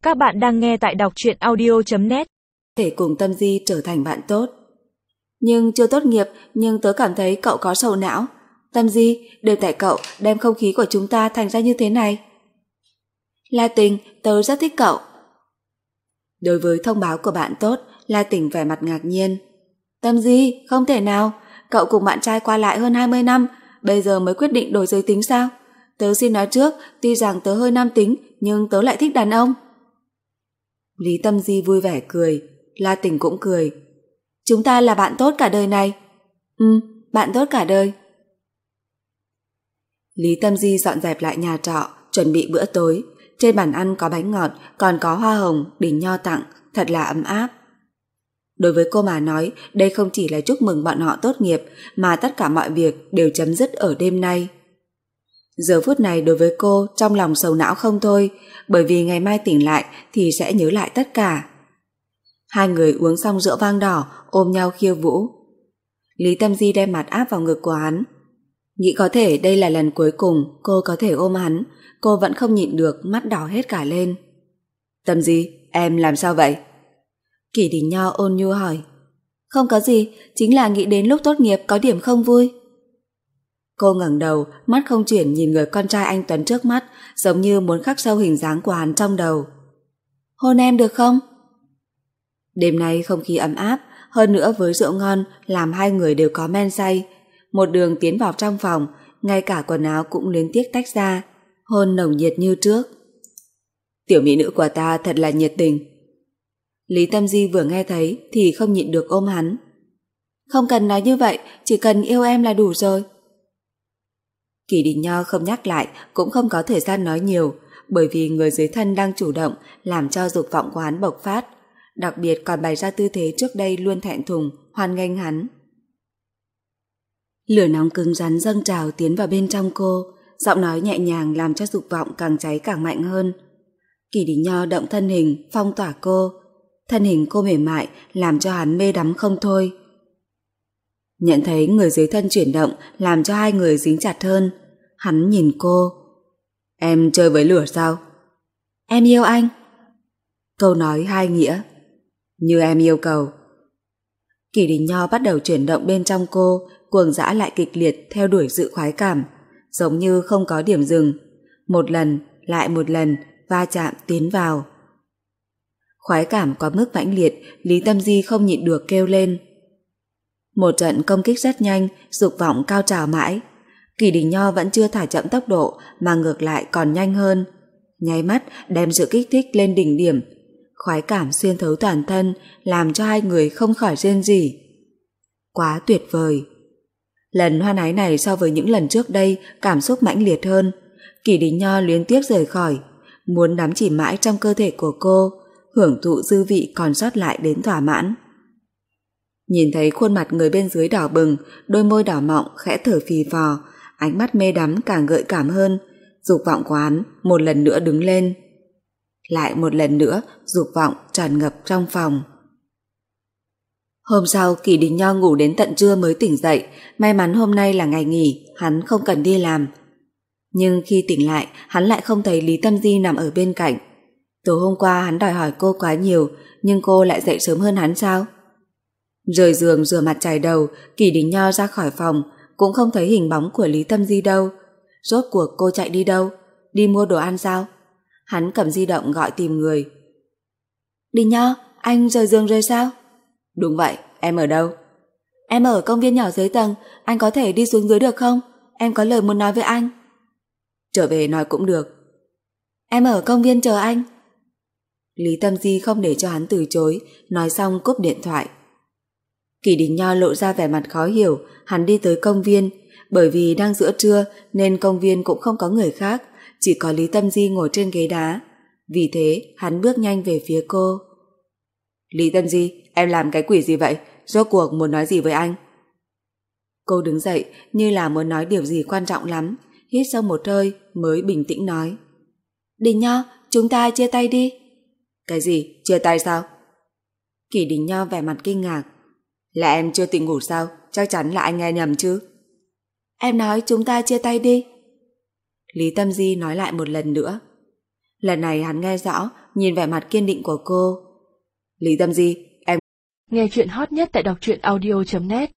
Các bạn đang nghe tại đọc truyện audio.net. Thể cùng Tâm Di trở thành bạn tốt. Nhưng chưa tốt nghiệp, nhưng tớ cảm thấy cậu có sầu não. Tâm Di, đều tại cậu đem không khí của chúng ta thành ra như thế này. La Tình, tớ rất thích cậu. Đối với thông báo của bạn tốt, La Tình vẻ mặt ngạc nhiên. Tâm Di, không thể nào, cậu cùng bạn trai qua lại hơn 20 năm, bây giờ mới quyết định đổi giới tính sao? Tớ xin nói trước, tuy rằng tớ hơi nam tính, nhưng tớ lại thích đàn ông. Lý Tâm Di vui vẻ cười, La Tình cũng cười. Chúng ta là bạn tốt cả đời này. Bạn tốt cả đời. Lý Tâm Di dọn dẹp lại nhà trọ, chuẩn bị bữa tối. Trên bàn ăn có bánh ngọt, còn có hoa hồng, đỉnh nho tặng, thật là ấm áp. Đối với cô mà nói, đây không chỉ là chúc mừng bọn họ tốt nghiệp, mà tất cả mọi việc đều chấm dứt ở đêm nay. Giờ phút này đối với cô trong lòng sầu não không thôi, bởi vì ngày mai tỉnh lại thì sẽ nhớ lại tất cả. Hai người uống xong rượu vang đỏ, ôm nhau khiêu vũ. Lý Tâm Di đem mặt áp vào ngực của hắn. Nghĩ có thể đây là lần cuối cùng cô có thể ôm hắn, cô vẫn không nhịn được, mắt đỏ hết cả lên. Tâm Di, em làm sao vậy? Kỷ Đình Nho ôn nhu hỏi. Không có gì, chính là nghĩ đến lúc tốt nghiệp có điểm không vui. Cô ngẩng đầu, mắt không chuyển nhìn người con trai anh Tuấn trước mắt, giống như muốn khắc sâu hình dáng của hắn trong đầu. Hôn em được không? Đêm nay không khí ấm áp, hơn nữa với rượu ngon làm hai người đều có men say. Một đường tiến vào trong phòng, ngay cả quần áo cũng luyến tiếc tách ra, hôn nồng nhiệt như trước. Tiểu mỹ nữ của ta thật là nhiệt tình. Lý Tâm Di vừa nghe thấy thì không nhịn được ôm hắn. Không cần nói như vậy, chỉ cần yêu em là đủ rồi. Kỷ Đình Nho không nhắc lại, cũng không có thời gian nói nhiều, bởi vì người dưới thân đang chủ động làm cho dục vọng của hắn bộc phát, đặc biệt còn bày ra tư thế trước đây luôn thẹn thùng hoan nghênh hắn. Lửa nóng cứng rắn dâng trào tiến vào bên trong cô, giọng nói nhẹ nhàng làm cho dục vọng càng cháy càng mạnh hơn. Kỷ Đình Nho động thân hình phong tỏa cô, thân hình cô mềm mại làm cho hắn mê đắm không thôi. Nhận thấy người dưới thân chuyển động làm cho hai người dính chặt hơn. Hắn nhìn cô. Em chơi với lửa sao? Em yêu anh. Câu nói hai nghĩa. Như em yêu cầu. Kỷ Đình Nho bắt đầu chuyển động bên trong cô, cuồng dã lại kịch liệt theo đuổi sự khoái cảm, giống như không có điểm dừng. Một lần, lại một lần, va chạm tiến vào. Khoái cảm quá mức mãnh liệt, Lý Tâm Di không nhịn được kêu lên. Một trận công kích rất nhanh, dục vọng cao trào mãi. Kỷ Đình Nho vẫn chưa thả chậm tốc độ mà ngược lại còn nhanh hơn. Nháy mắt đem sự kích thích lên đỉnh điểm. Khoái cảm xuyên thấu toàn thân làm cho hai người không khỏi rên rỉ. Quá tuyệt vời. Lần hoan ái này so với những lần trước đây cảm xúc mãnh liệt hơn. Kỷ Đình Nho luyến tiếc rời khỏi, muốn đắm chìm mãi trong cơ thể của cô, hưởng thụ dư vị còn sót lại đến thỏa mãn. Nhìn thấy khuôn mặt người bên dưới đỏ bừng, đôi môi đỏ mọng khẽ thở phì phò, ánh mắt mê đắm càng gợi cảm hơn, dục vọng của hắn một lần nữa đứng lên. Lại một lần nữa, dục vọng tràn ngập trong phòng. Hôm sau, Kỷ Đình Nho ngủ đến tận trưa mới tỉnh dậy, may mắn hôm nay là ngày nghỉ, hắn không cần đi làm. Nhưng khi tỉnh lại, hắn lại không thấy Lý Tâm Di nằm ở bên cạnh. Tối hôm qua hắn đòi hỏi cô quá nhiều, nhưng cô lại dậy sớm hơn hắn sao? Rời giường rửa mặt chải đầu, Kỷ Đình Nho ra khỏi phòng, cũng không thấy hình bóng của Lý Tâm Di đâu. Rốt cuộc cô chạy đi đâu? Đi mua đồ ăn sao? Hắn cầm di động gọi tìm người. Đình Nho, anh rời giường rồi sao? Đúng vậy, em ở đâu? Em ở công viên nhỏ dưới tầng, anh có thể đi xuống dưới được không? Em có lời muốn nói với anh. Trở về nói cũng được. Em ở công viên chờ anh. Lý Tâm Di không để cho hắn từ chối, nói xong cúp điện thoại. Kỷ Đình Nho lộ ra vẻ mặt khó hiểu, hắn đi tới công viên, bởi vì đang giữa trưa nên công viên cũng không có người khác, chỉ có Lý Tâm Di ngồi trên ghế đá. Vì thế, hắn bước nhanh về phía cô. Lý Tâm Di, em làm cái quỷ gì vậy? Rốt cuộc muốn nói gì với anh? Cô đứng dậy như là muốn nói điều gì quan trọng lắm, hít sâu một hơi mới bình tĩnh nói. Đình Nho, chúng ta chia tay đi. Cái gì? Chia tay sao? Kỷ Đình Nho vẻ mặt kinh ngạc. Là em chưa tỉnh ngủ sao? Chắc chắn là anh nghe nhầm chứ. Em nói chúng ta chia tay đi. Lý Tâm Di nói lại một lần nữa. Lần này hắn nghe rõ, nhìn vẻ mặt kiên định của cô. Lý Tâm Di, em... Nghe chuyện hot nhất tại đọc truyện audio.net